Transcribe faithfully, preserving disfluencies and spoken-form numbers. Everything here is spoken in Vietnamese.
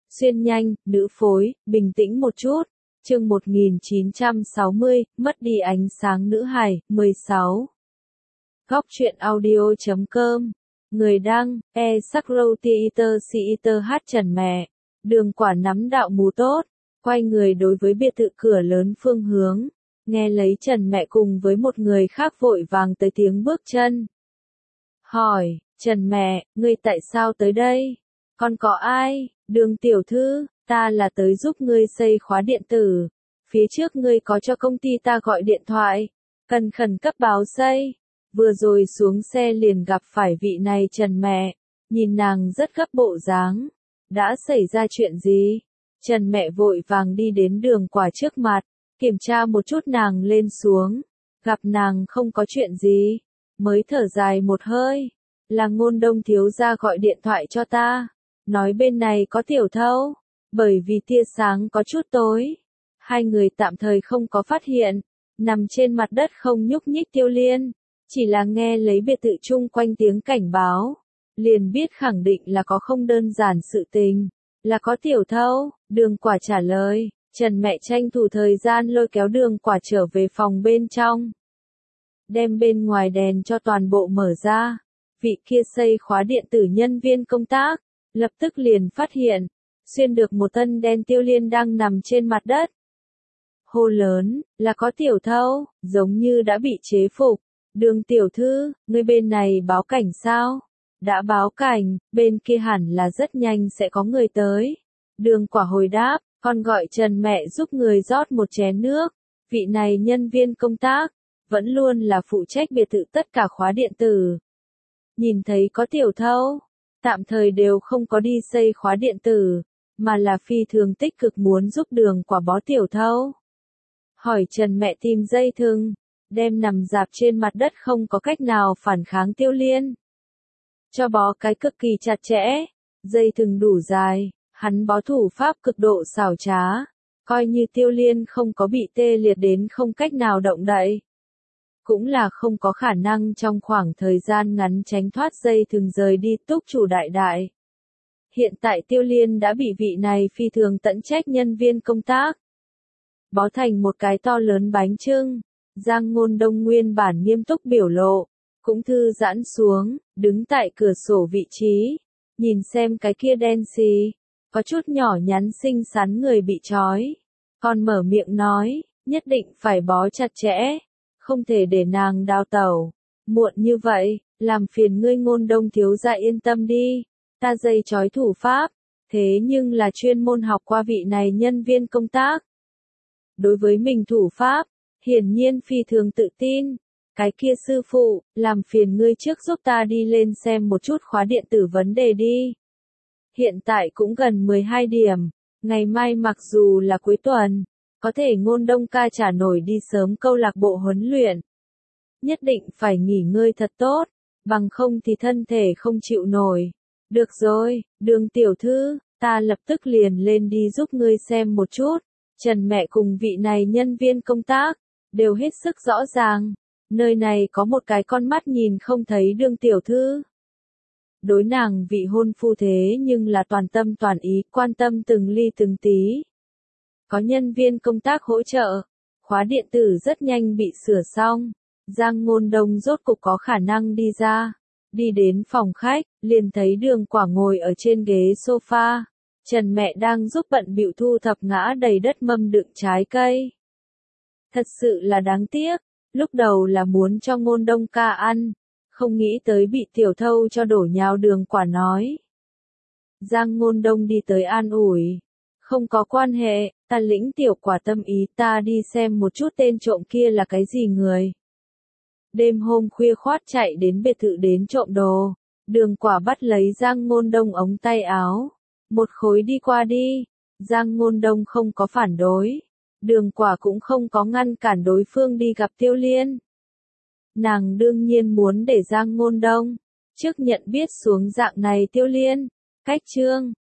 Xuyên nhanh, nữ phối, bình tĩnh một chút. Chương một nghìn chín trăm sáu mươi, mất đi ánh sáng nữ hài, mười sáu. Góc truyện audio chấm com. Người đăng, e Sakrotiiter Siiter hát Trần mẹ. Đường Quả nắm đạo mù tốt, quay người đối với biệt thự cửa lớn phương hướng, nghe lấy Trần mẹ cùng với một người khác vội vàng tới tiếng bước chân. Hỏi, Trần mẹ, ngươi tại sao tới đây? Còn có ai? Đường tiểu thư, ta là tới giúp ngươi xây khóa điện tử. Phía trước ngươi có cho công ty ta gọi điện thoại, cần khẩn cấp báo xây. Vừa rồi xuống xe liền gặp phải vị này Trần mẹ, nhìn nàng rất gấp bộ dáng. Đã xảy ra chuyện gì? Trần mẹ vội vàng đi đến Đường Quả trước mặt, kiểm tra một chút nàng lên xuống. Gặp nàng không có chuyện gì, mới thở dài một hơi. Là Ngôn Đông thiếu gia gọi điện thoại cho ta, nói bên này có tiểu thâu, bởi vì tia sáng có chút tối. Hai người tạm thời không có phát hiện, nằm trên mặt đất không nhúc nhích Tiêu Liên, chỉ là nghe lấy biệt thự chung quanh tiếng cảnh báo, liền biết khẳng định là có không đơn giản sự tình, là có tiểu thâu. Đường Quả trả lời, Trần mẹ tranh thủ thời gian lôi kéo Đường Quả trở về phòng bên trong, đem bên ngoài đèn cho toàn bộ mở ra. Vị kia xây khóa điện tử nhân viên công tác, lập tức liền phát hiện, xuyên được một thân đen Tiêu Liên đang nằm trên mặt đất. Hô lớn, là có tiểu thâu, giống như đã bị chế phục. Đường tiểu thư, ngươi bên này báo cảnh sao? Đã báo cảnh, bên kia hẳn là rất nhanh sẽ có người tới. Đường Quả hồi đáp, còn gọi Trần mẹ giúp người rót một chén nước. Vị này nhân viên công tác, vẫn luôn là phụ trách biệt thự tất cả khóa điện tử. Nhìn thấy có tiểu thâu, tạm thời đều không có đi xây khóa điện tử, mà là phi thường tích cực muốn giúp Đường Quả bó tiểu thâu. Hỏi Trần mẹ tìm dây thừng, đem nằm dạp trên mặt đất không có cách nào phản kháng Tiêu Liên. Cho bó cái cực kỳ chặt chẽ, dây thừng đủ dài, hắn bó thủ pháp cực độ xảo trá, coi như Tiêu Liên không có bị tê liệt đến không cách nào động đậy. Cũng là không có khả năng trong khoảng thời gian ngắn tránh thoát dây thừng rời đi túc chủ đại đại. Hiện tại Tiêu Liên đã bị vị này phi thường tận trách nhân viên công tác bó thành một cái to lớn bánh chưng. Giang Ngôn Đông nguyên bản nghiêm túc biểu lộ, cũng thư giãn xuống, đứng tại cửa sổ vị trí, nhìn xem cái kia đen xì, có chút nhỏ nhắn xinh xắn người bị trói, còn mở miệng nói, nhất định phải bó chặt chẽ, không thể để nàng đào tẩu. Muộn như vậy, làm phiền ngươi Ngôn Đông thiếu gia yên tâm đi, ta dây trói thủ pháp, thế nhưng là chuyên môn học qua vị này nhân viên công tác. Đối với mình thủ pháp, hiển nhiên phi thường tự tin. Cái kia sư phụ, làm phiền ngươi trước giúp ta đi lên xem một chút khóa điện tử vấn đề đi. Hiện tại cũng gần mười hai điểm, ngày mai mặc dù là cuối tuần, có thể Ngôn Đông ca trả nổi đi sớm câu lạc bộ huấn luyện. Nhất định phải nghỉ ngơi thật tốt, bằng không thì thân thể không chịu nổi. Được rồi, Đường tiểu thư, ta lập tức liền lên đi giúp ngươi xem một chút. Trần mẹ cùng vị này nhân viên công tác, đều hết sức rõ ràng, nơi này có một cái con mắt nhìn không thấy Đường tiểu thư. Đối nàng vị hôn phu thế nhưng là toàn tâm toàn ý, quan tâm từng ly từng tí. Có nhân viên công tác hỗ trợ, khóa điện tử rất nhanh bị sửa xong. Giang Ngôn Đông rốt cục có khả năng đi ra, đi đến phòng khách, liền thấy Đường Quả ngồi ở trên ghế sofa. Trần mẹ đang giúp bận bịu thu thập ngã đầy đất mâm đựng trái cây. Thật sự là đáng tiếc, lúc đầu là muốn cho Ngôn Đông ca ăn, không nghĩ tới bị tiểu thâu cho đổ nhào. Đường Quả nói. Giang Ngôn Đông đi tới an ủi. Không có quan hệ, ta lĩnh tiểu Quả tâm ý, ta đi xem một chút tên trộm kia là cái gì người. Đêm hôm khuya khoát chạy đến biệt thự đến trộm đồ, Đường Quả bắt lấy Giang Ngôn Đông ống tay áo. Một khối đi qua đi, Giang Ngôn Đông không có phản đối, Đường Quả cũng không có ngăn cản đối phương đi gặp Tiêu Liên. Nàng đương nhiên muốn để Giang Ngôn Đông trước nhận biết xuống dạng này Tiêu Liên. Cách chương